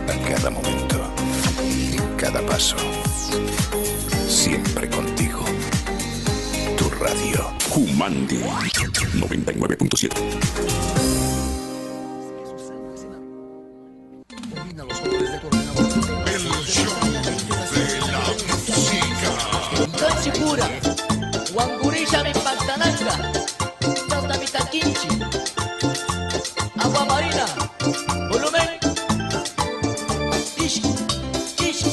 a cada momento, en cada paso. Siempre contigo. Tu radio. Humandi 99.7. Chipura, Wangurisha mi Pactananga, Santa Mitaquinchi, Agua Marina, volumen, Ishi, Ishi.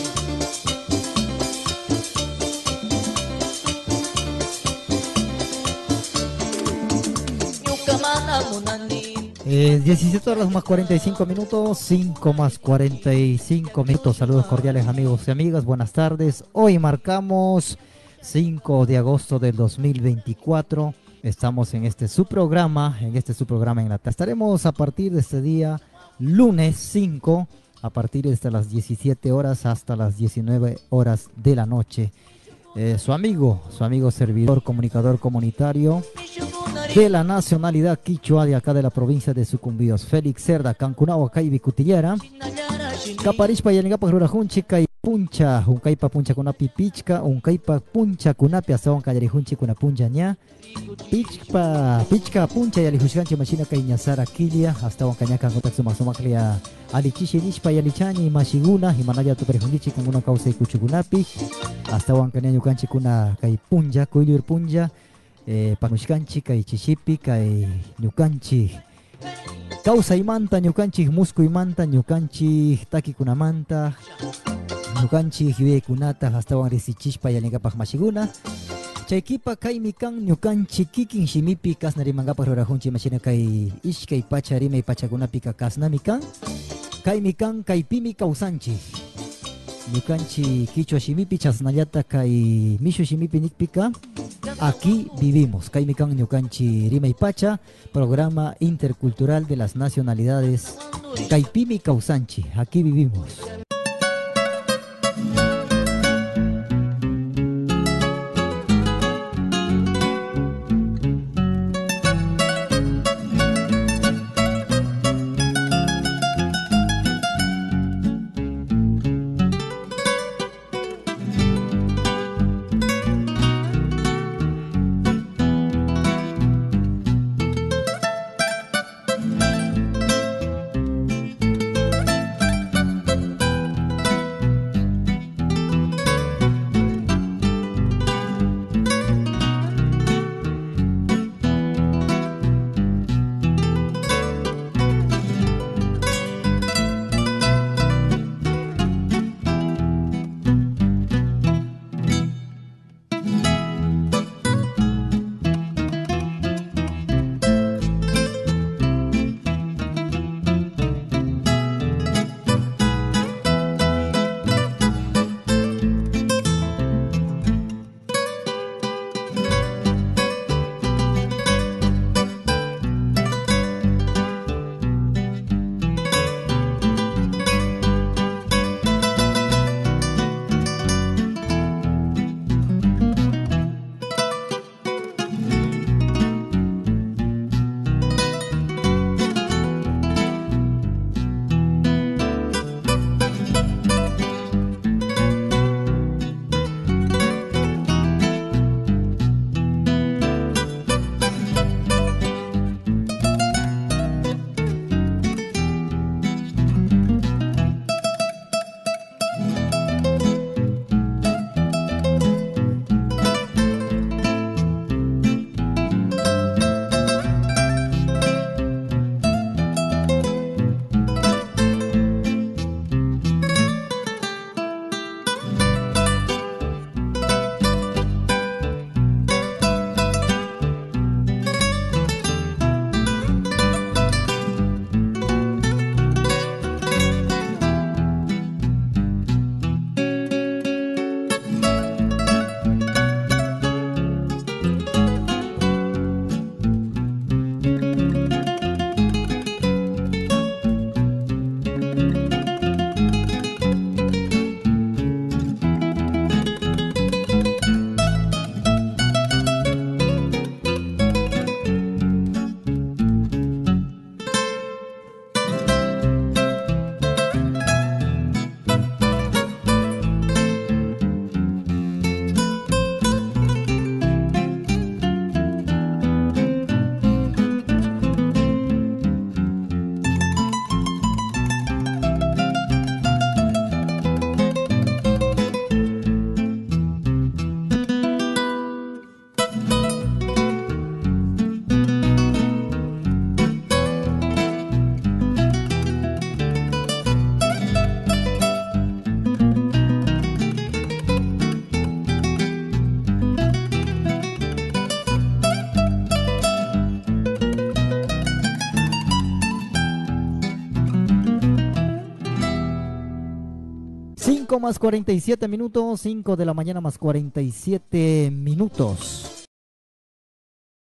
17 horas más 45 minutos, 5 más 45 minutos. Saludos cordiales amigos y amigas, buenas tardes. Hoy marcamos 5 de agosto del 2024. Estamos en su programa en la tarde. Estaremos a partir de este día, lunes 5, a partir de las 17 horas hasta las 19 horas de la noche. Su amigo servidor, comunicador comunitario de la nacionalidad quichua de acá de la provincia de Sucumbíos, Félix Cerda, Cancunawa, Caibi Cutillera, Caparispa y Alingapa, Jurajunchi, Puncha, un caipa puncha con una pipichca, un caipa puncha con una piazón, Cayarijunchi con una puncha ña, pichca puncha y alijushkanchi machina cañazara quilia, hasta un cañaca con taxumaxomaclia, alichishi lishpa y alichani, mashiguna, y manaya tu perejundichi con una causa y cuchugunapi, hasta un cañaño canchi con una caipunja, cuilur punja, panushkanchi, caichichipi, caiñucanchi. Causa y manta, ñucanchi, musco y manta, ñucanchi, taki kuna manta, ñucanchi, hibe kunata, hasta un risichishpa y alingapaj mashiguna. Chaykipa kai mikan ñucanchi kikin shimipi kasnarimangapaj rurajunchi machina kai ishkay pacha rimay pachakunapika kasnamikan. Kai mikan kai pimi kausanchi. Ñucanchi quichua shimipi chasnallata kai mishu shimipi nikpika. Aquí vivimos. Kai mikan ñucanchi rimay pacha, programa intercultural de las nacionalidades. Kai pimi kausanchi. Aquí vivimos. 5 más 47 minutos, 5 de la mañana más 47 minutos.